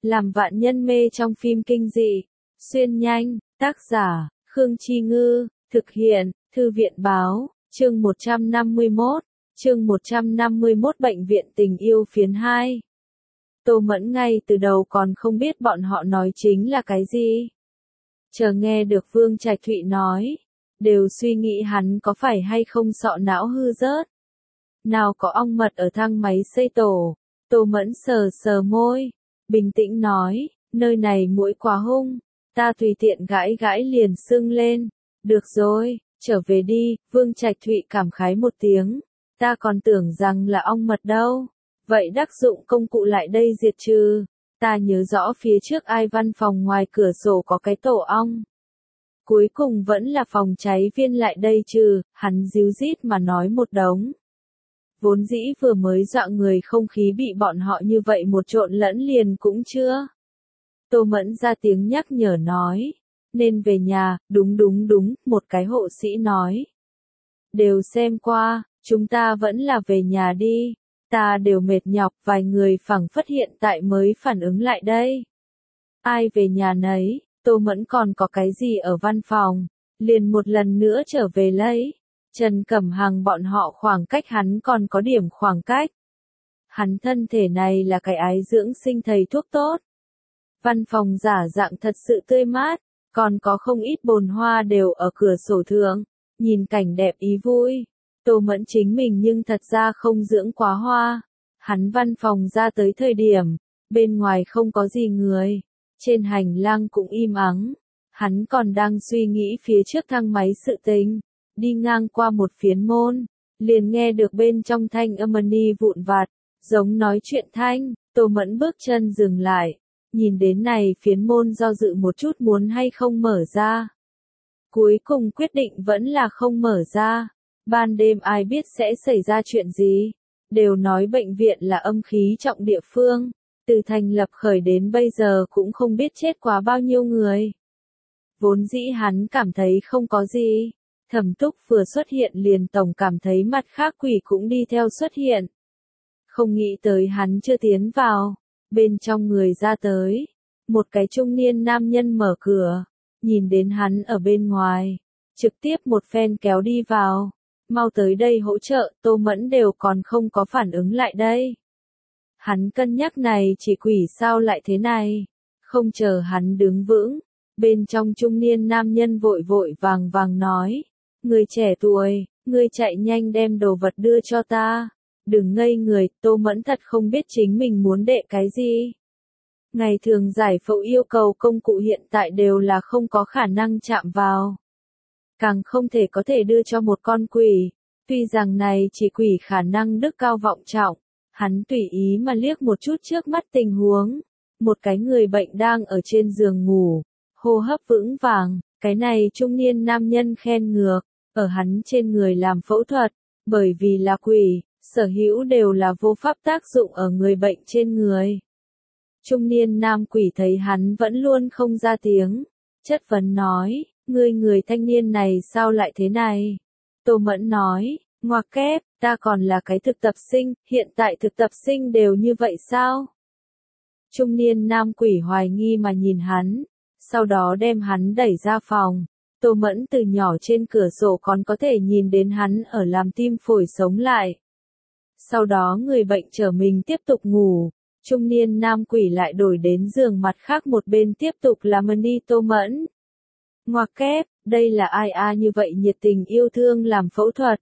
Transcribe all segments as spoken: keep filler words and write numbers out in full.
làm vạn nhân mê trong phim kinh dị. Xuyên nhanh, tác giả, Khương Chi Ngư, thực hiện, Thư viện Báo, chương một trăm năm mươi mốt, chương một trăm năm mươi mốt Bệnh viện tình yêu phiến hai. Tô Mẫn ngay từ đầu còn không biết bọn họ nói chính là cái gì. Chờ nghe được Vương Trạch Thụy nói, đều suy nghĩ hắn có phải hay không sọ não hư rớt. Nào có ong mật ở thang máy xây tổ. Tô Mẫn sờ sờ môi, bình tĩnh nói, nơi này muỗi quá hung, ta tùy tiện gãi gãi liền sưng lên. Được rồi, trở về đi. Vương Trạch Thụy cảm khái một tiếng, ta còn tưởng rằng là ong mật đâu. Vậy đắc dụng công cụ lại đây diệt trừ. Ta nhớ rõ phía trước ai văn phòng ngoài cửa sổ có cái tổ ong. Cuối cùng vẫn là phòng cháy viên lại đây trừ, hắn díu dít mà nói một đống. Vốn dĩ vừa mới dọa người không khí bị bọn họ như vậy một trộn lẫn liền cũng chưa. Tô Mẫn ra tiếng nhắc nhở nói, nên về nhà. Đúng đúng đúng, một cái hộ sĩ nói. Đều xem qua, chúng ta vẫn là về nhà đi. Ta đều mệt nhọc. Vài người phảng phất hiện tại mới phản ứng lại đây. Ai về nhà nấy, Tô Mẫn còn có cái gì ở văn phòng, liền một lần nữa trở về lấy. Trần Cẩm Hằng bọn họ khoảng cách hắn còn có điểm khoảng cách. Hắn thân thể này là cái ái dưỡng sinh thầy thuốc tốt. Văn phòng giả dạng thật sự tươi mát, còn có không ít bồn hoa đều ở cửa sổ thượng, nhìn cảnh đẹp ý vui. Tô Mẫn chính mình nhưng thật ra không dưỡng quá hoa. Hắn văn phòng ra tới thời điểm, bên ngoài không có gì người, trên hành lang cũng im ắng. Hắn còn đang suy nghĩ phía trước thang máy sự tình, đi ngang qua một phiến môn, liền nghe được bên trong thanh âm ni vụn vặt, giống nói chuyện thanh. Tô Mẫn bước chân dừng lại, nhìn đến này phiến môn do dự một chút muốn hay không mở ra. Cuối cùng quyết định vẫn là không mở ra. Ban đêm ai biết sẽ xảy ra chuyện gì. Đều nói bệnh viện là âm khí trọng địa phương, từ thành lập khởi đến bây giờ cũng không biết chết quá bao nhiêu người. Vốn dĩ hắn cảm thấy không có gì. Thẩm Túc vừa xuất hiện liền tổng cảm thấy mặt khác quỷ cũng đi theo xuất hiện. Không nghĩ tới hắn chưa tiến vào, bên trong người ra tới. Một cái trung niên nam nhân mở cửa, nhìn đến hắn ở bên ngoài, trực tiếp một phen kéo đi vào. Mau tới đây hỗ trợ. Tô Mẫn đều còn không có phản ứng lại đây. Hắn cân nhắc này chỉ quỷ sao lại thế này. Không chờ hắn đứng vững, bên trong trung niên nam nhân vội vội vàng vàng nói, người trẻ tuổi, người chạy nhanh đem đồ vật đưa cho ta. Đừng ngây người. Tô Mẫn thật không biết chính mình muốn đệ cái gì. Ngày thường giải phẫu yêu cầu công cụ hiện tại đều là không có khả năng chạm vào. Càng không thể có thể đưa cho một con quỷ. Tuy rằng này chỉ quỷ khả năng đức cao vọng trọng, hắn tùy ý mà liếc một chút trước mắt tình huống. Một cái người bệnh đang ở trên giường ngủ, hô hấp vững vàng. Cái này trung niên nam nhân khen ngược, ở hắn trên người làm phẫu thuật, bởi vì là quỷ, sở hữu đều là vô pháp tác dụng ở người bệnh trên người. Trung niên nam quỷ thấy hắn vẫn luôn không ra tiếng, chất vấn nói, ngươi người thanh niên này sao lại thế này? Tô Mẫn nói, ngoặc kép, ta còn là cái thực tập sinh, hiện tại thực tập sinh đều như vậy sao? Trung niên nam quỷ hoài nghi mà nhìn hắn, sau đó đem hắn đẩy ra phòng. Tô Mẫn từ nhỏ trên cửa sổ còn có thể nhìn đến hắn ở làm tim phổi sống lại. Sau đó người bệnh trở mình tiếp tục ngủ, trung niên nam quỷ lại đổi đến giường mặt khác một bên tiếp tục làm ni Tô Mẫn. Ngoặc kép, đây là ai a như vậy nhiệt tình yêu thương làm phẫu thuật.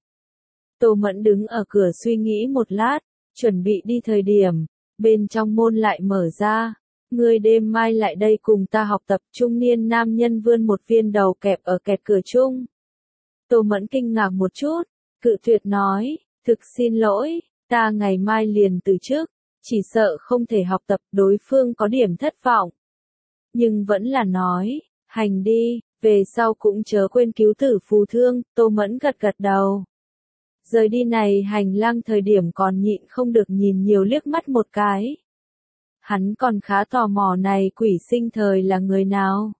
Tô Mẫn đứng ở cửa suy nghĩ một lát, chuẩn bị đi thời điểm, bên trong môn lại mở ra. Người đêm mai lại đây cùng ta học tập. Trung niên nam nhân vươn một viên đầu kẹp ở kẹt cửa chung. Tô Mẫn kinh ngạc một chút, cự tuyệt nói, thực xin lỗi, ta ngày mai liền từ chức, chỉ sợ không thể học tập. Đối phương có điểm thất vọng, nhưng vẫn là nói, hành đi, về sau cũng chớ quên cứu tử phù thương. Tô Mẫn gật gật đầu. Rời đi này hành lang thời điểm còn nhịn không được nhìn nhiều liếc mắt một cái. Hắn còn khá tò mò này quỷ sinh thời là người nào.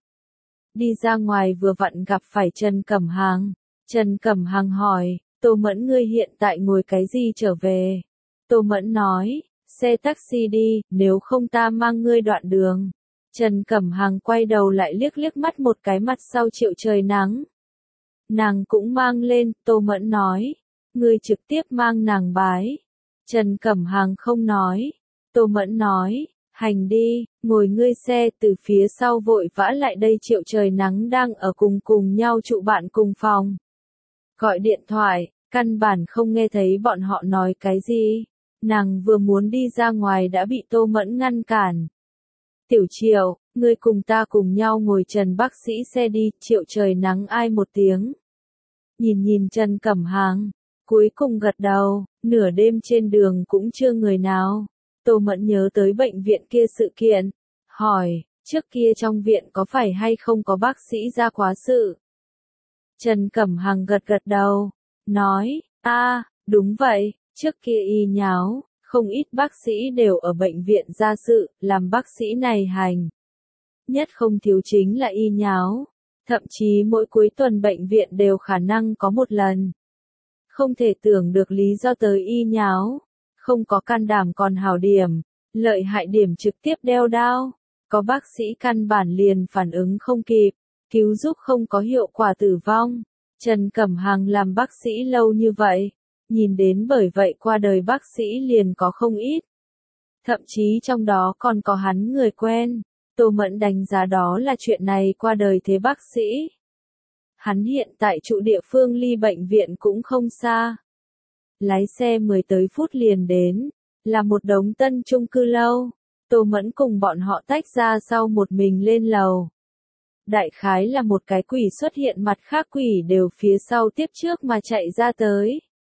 Đi ra ngoài vừa vặn gặp phải Trần Cẩm Hằng. Trần Cẩm Hằng hỏi, Tô Mẫn ngươi hiện tại ngồi cái gì trở về? Tô Mẫn nói, xe taxi đi, nếu không ta mang ngươi đoạn đường. Trần Cẩm Hằng quay đầu lại liếc liếc mắt một cái mặt sau Triệu Trời Nắng. Nàng cũng mang lên, Tô Mẫn nói. Ngươi trực tiếp mang nàng bái. Trần Cẩm Hằng không nói. Tô Mẫn nói, hành đi, ngồi ngươi xe. Từ phía sau vội vã lại đây Triệu Trời Nắng đang ở cùng cùng nhau trụ bạn cùng phòng. Gọi điện thoại, căn bản không nghe thấy bọn họ nói cái gì. Nàng vừa muốn đi ra ngoài đã bị Tô Mẫn ngăn cản. Tiểu Triệu, ngươi cùng ta cùng nhau ngồi Trần bác sĩ xe đi. Triệu Trời Nắng ai một tiếng. Nhìn nhìn Trần Cẩm Hằng, cuối cùng gật đầu. Nửa đêm trên đường cũng chưa người nào. Tô Mẫn nhớ tới bệnh viện kia sự kiện. Hỏi, trước kia trong viện có phải hay không có bác sĩ ra quá sự? Trần Cẩm Hằng gật gật đầu. Nói, a, đúng vậy, trước kia y nháo, không ít bác sĩ đều ở bệnh viện ra sự, làm bác sĩ này hành. Nhất không thiếu chính là y nháo. Thậm chí mỗi cuối tuần bệnh viện đều khả năng có một lần. Không thể tưởng được lý do tới y nháo. Không có can đảm còn hảo điểm, lợi hại điểm trực tiếp đeo đao. Có bác sĩ căn bản liền phản ứng không kịp, cứu giúp không có hiệu quả tử vong. Trần Cẩm Hằng làm bác sĩ lâu như vậy, nhìn đến bởi vậy qua đời bác sĩ liền có không ít. Thậm chí trong đó còn có hắn người quen. Tô Mẫn đánh giá đó là chuyện này qua đời thế bác sĩ. Hắn hiện tại trụ địa phương ly bệnh viện cũng không xa. Lái xe mười tới phút liền đến, là một đống tân chung cư lâu. Tô Mẫn cùng bọn họ tách ra sau một mình lên lầu. Đại khái là một cái quỷ xuất hiện, mặt khác quỷ đều phía sau tiếp trước mà chạy ra tới.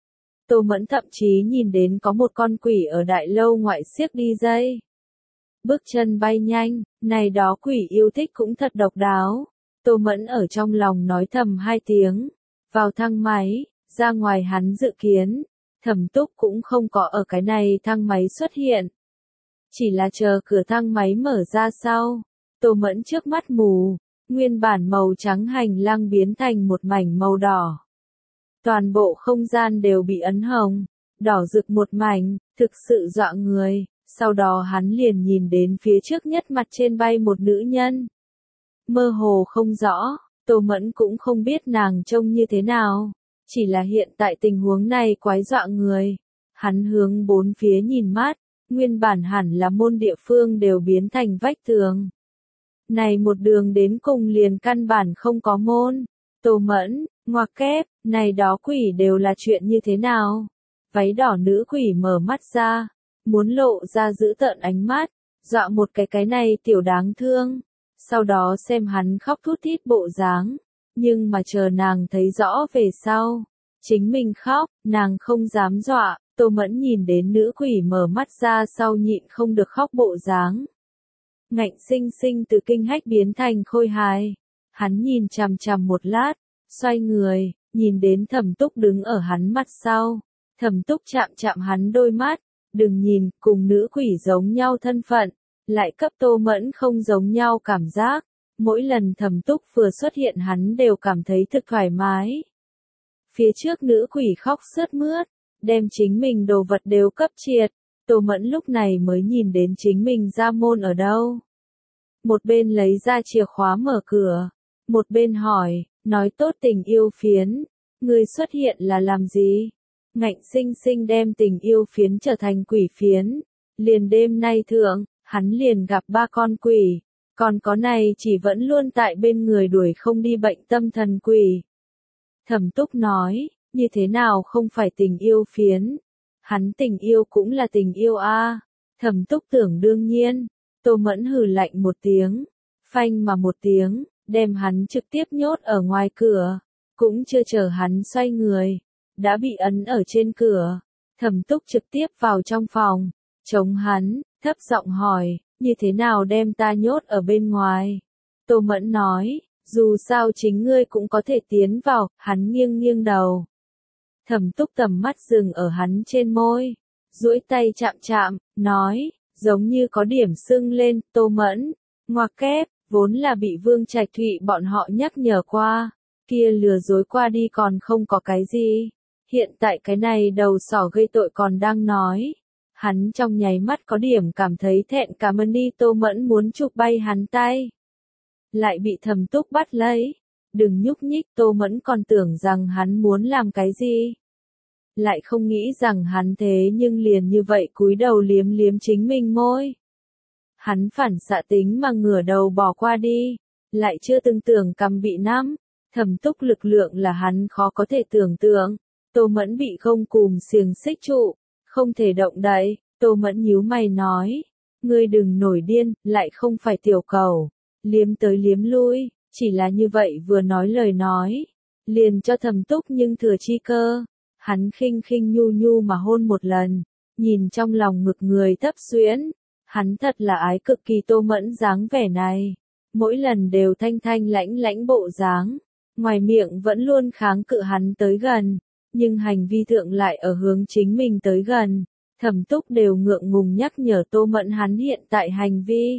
Tô Mẫn thậm chí nhìn đến có một con quỷ ở đại lâu ngoại xiếc đi dây. Bước chân bay nhanh, này đó quỷ yêu thích cũng thật độc đáo. Tô Mẫn ở trong lòng nói thầm hai tiếng. Vào thang máy, ra ngoài hắn dự kiến. Thẩm Túc cũng không có ở cái này thang máy xuất hiện. Chỉ là chờ cửa thang máy mở ra sau. Tô Mẫn trước mắt mù. Nguyên bản màu trắng hành lang biến thành một mảnh màu đỏ. Toàn bộ không gian đều bị ấn hồng. Đỏ rực một mảnh, thực sự dọa người. Sau đó hắn liền nhìn đến phía trước nhất mặt trên bay một nữ nhân. Mơ hồ không rõ, Tô Mẫn cũng không biết nàng trông như thế nào. Chỉ là hiện tại tình huống này quái dọa người. Hắn hướng bốn phía nhìn mát, nguyên bản hẳn là môn địa phương đều biến thành vách tường. Này một đường đến cùng liền căn bản không có môn. Tô Mẫn, ngoặc kép, này đó quỷ đều là chuyện như thế nào? Váy đỏ nữ quỷ mở mắt ra, muốn lộ ra giữ tợn ánh mắt, dọa một cái cái này tiểu đáng thương. Sau đó xem hắn khóc thút thít bộ dáng, nhưng mà chờ nàng thấy rõ về sau, chính mình khóc, nàng không dám dọa. Tô Mẫn nhìn đến nữ quỷ mở mắt ra sau nhịn không được khóc bộ dáng. Ngạnh sinh sinh từ kinh hách biến thành khôi hài. Hắn nhìn chằm chằm một lát, xoay người, nhìn đến Thẩm Túc đứng ở hắn mặt sau. Thẩm Túc chạm chạm hắn đôi mắt, đừng nhìn, cùng nữ quỷ giống nhau thân phận, lại cấp Tô Mẫn không giống nhau cảm giác. Mỗi lần Thẩm Túc vừa xuất hiện hắn đều cảm thấy thực thoải mái. Phía trước nữ quỷ khóc sướt mướt, đem chính mình đồ vật đều cấp triệt. Tô Mẫn lúc này mới nhìn đến chính mình ra môn ở đâu. Một bên lấy ra chìa khóa mở cửa, một bên hỏi, nói tốt tình yêu phiến, người xuất hiện là làm gì? Ngạnh sinh sinh đem tình yêu phiến trở thành quỷ phiến. Liền đêm nay thượng, hắn liền gặp ba con quỷ, còn có này chỉ vẫn luôn tại bên người đuổi không đi bệnh tâm thần quỷ. Thẩm Túc nói, như thế nào không phải tình yêu phiến? Hắn tình yêu cũng là tình yêu a. À. Thẩm Túc tưởng đương nhiên. Tô Mẫn hừ lạnh một tiếng, phanh mà một tiếng, đem hắn trực tiếp nhốt ở ngoài cửa. Cũng chưa chờ hắn xoay người, đã bị ấn ở trên cửa. Thẩm Túc trực tiếp vào trong phòng, chống hắn, thấp giọng hỏi, như thế nào đem ta nhốt ở bên ngoài? Tô Mẫn nói, dù sao chính ngươi cũng có thể tiến vào. Hắn nghiêng nghiêng đầu. Thẩm Túc tầm mắt dừng ở hắn trên môi, duỗi tay chạm chạm, nói, giống như có điểm sưng lên. Tô Mẫn, ngoặc kép, vốn là bị Vương Trạch Thụy bọn họ nhắc nhở qua, kia lừa dối qua đi còn không có cái gì. Hiện tại cái này đầu sỏ gây tội còn đang nói. Hắn trong nháy mắt có điểm cảm thấy thẹn cảm ơn đi, Tô Mẫn muốn chụp bay hắn tay. Lại bị Thẩm Túc bắt lấy. Đừng nhúc nhích, Tô Mẫn còn tưởng rằng hắn muốn làm cái gì. Lại không nghĩ rằng hắn thế nhưng liền như vậy cúi đầu liếm liếm chính mình môi. Hắn phản xạ tính mà ngửa đầu bỏ qua đi, lại chưa từng tưởng cầm bị nắm. Thẩm Túc lực lượng là hắn khó có thể tưởng tượng. Tô Mẫn bị gông cùm xiềng xích trụ, không thể động đậy. Tô Mẫn nhíu mày nói, ngươi đừng nổi điên, lại không phải tiểu cầu, liếm tới liếm lui, chỉ là như vậy vừa nói lời nói, liền cho Thẩm Túc nhưng thừa chi cơ. Hắn khinh khinh nhu nhu mà hôn một lần, nhìn trong lòng ngực người thấp xuyễn, hắn thật là ái cực kỳ Tô Mẫn dáng vẻ này, mỗi lần đều thanh thanh lãnh lãnh bộ dáng, ngoài miệng vẫn luôn kháng cự hắn tới gần, nhưng hành vi thượng lại ở hướng chính mình tới gần. Thẩm Túc đều ngượng ngùng nhắc nhở Tô Mẫn hắn hiện tại hành vi.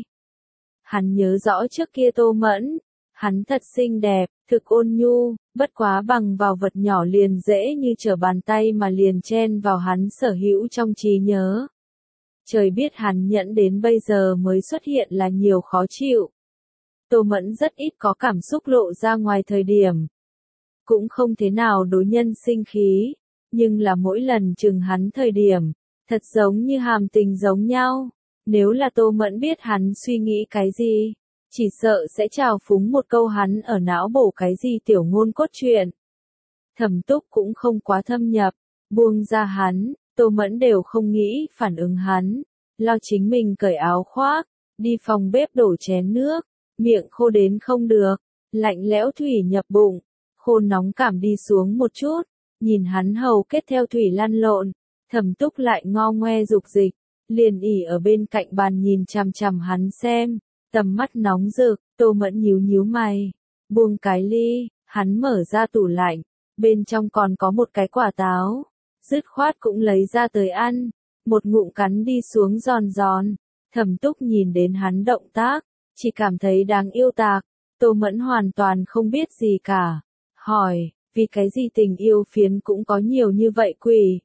Hắn nhớ rõ trước kia Tô Mẫn, hắn thật xinh đẹp, thực ôn nhu, bất quá bằng vào vật nhỏ liền dễ như trở bàn tay mà liền chen vào hắn sở hữu trong trí nhớ. Trời biết hắn nhẫn đến bây giờ mới xuất hiện là nhiều khó chịu. Tô Mẫn rất ít có cảm xúc lộ ra ngoài thời điểm. Cũng không thế nào đối nhân sinh khí, nhưng là mỗi lần chừng hắn thời điểm, thật giống như hàm tình giống nhau. Nếu là Tô Mẫn biết hắn suy nghĩ cái gì, chỉ sợ sẽ trào phúng một câu hắn ở não bổ cái gì tiểu ngôn cốt truyện. Thẩm Túc cũng không quá thâm nhập, buông ra hắn, Tô Mẫn đều không nghĩ phản ứng hắn, lo chính mình cởi áo khoác, đi phòng bếp đổ chén nước, miệng khô đến không được, lạnh lẽo thủy nhập bụng, khô nóng cảm đi xuống một chút, nhìn hắn hầu kết theo thủy lăn lộn, Thẩm Túc lại ngo ngoe dục dịch, liền ỉ ở bên cạnh bàn nhìn chằm chằm hắn xem, tầm mắt nóng rực. Tô Mẫn nhíu nhíu mày, buông cái ly, hắn mở ra tủ lạnh, bên trong còn có một cái quả táo, dứt khoát cũng lấy ra tới ăn, một ngụm cắn đi xuống giòn giòn. Thẩm Túc nhìn đến hắn động tác, chỉ cảm thấy đáng yêu tạc. Tô Mẫn hoàn toàn không biết gì cả, hỏi, vì cái gì tình yêu phiến cũng có nhiều như vậy quỷ?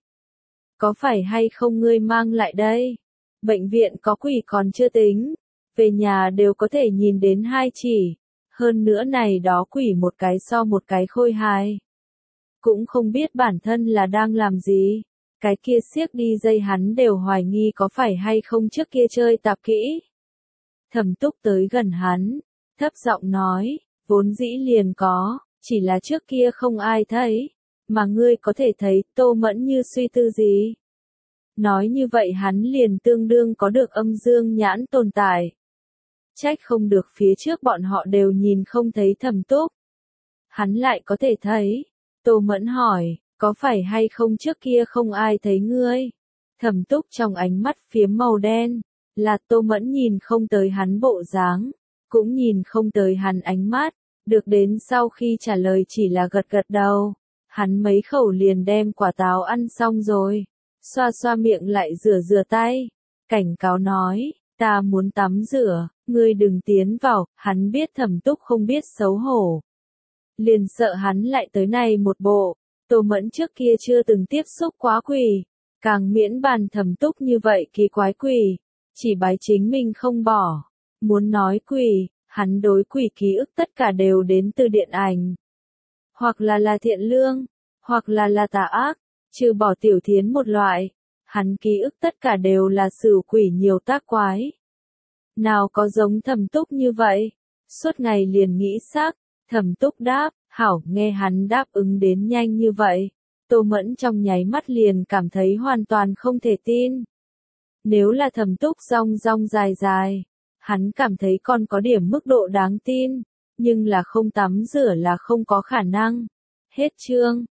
Có phải hay không ngươi mang lại đây? Bệnh viện có quỷ còn chưa tính, về nhà đều có thể nhìn đến hai chỉ, hơn nữa này đó quỷ một cái so một cái khôi hài. Cũng không biết bản thân là đang làm gì, cái kia siếc đi dây hắn đều hoài nghi có phải hay không trước kia chơi tạp kỹ. Thẩm Túc tới gần hắn, thấp giọng nói, vốn dĩ liền có, chỉ là trước kia không ai thấy, mà ngươi có thể thấy. Tô Mẫn như suy tư gì. Nói như vậy hắn liền tương đương có được âm dương nhãn tồn tại. Trách không được phía trước bọn họ đều nhìn không thấy Thẩm Túc. Hắn lại có thể thấy. Tô Mẫn hỏi, có phải hay không trước kia không ai thấy ngươi? Thẩm Túc trong ánh mắt phiếm màu đen, là Tô Mẫn nhìn không tới hắn bộ dáng, cũng nhìn không tới hắn ánh mắt, được đến sau khi trả lời chỉ là gật gật đầu. Hắn mấy khẩu liền đem quả táo ăn xong rồi, xoa xoa miệng lại rửa rửa tay, cảnh cáo nói, ta muốn tắm rửa, ngươi đừng tiến vào. Hắn biết Thẩm Túc không biết xấu hổ, liền sợ hắn lại tới này một bộ. Tô Mẫn trước kia chưa từng tiếp xúc quá quỷ, càng miễn bàn Thẩm Túc như vậy kỳ quái quỷ, chỉ bái chính mình không bỏ. Muốn nói quỷ, hắn đối quỷ ký ức tất cả đều đến từ điện ảnh, hoặc là là thiện lương, hoặc là là tà ác, trừ bỏ Tiểu Thiến một loại, hắn ký ức tất cả đều là sửu quỷ nhiều tác quái. Nào có giống Thẩm Túc như vậy, suốt ngày liền nghĩ xác. Thẩm Túc đáp, hảo. Nghe hắn đáp ứng đến nhanh như vậy, Tô Mẫn trong nháy mắt liền cảm thấy hoàn toàn không thể tin. Nếu là Thẩm Túc rong rong dài dài, hắn cảm thấy còn có điểm mức độ đáng tin, nhưng là không tắm rửa là không có khả năng. Hết chương.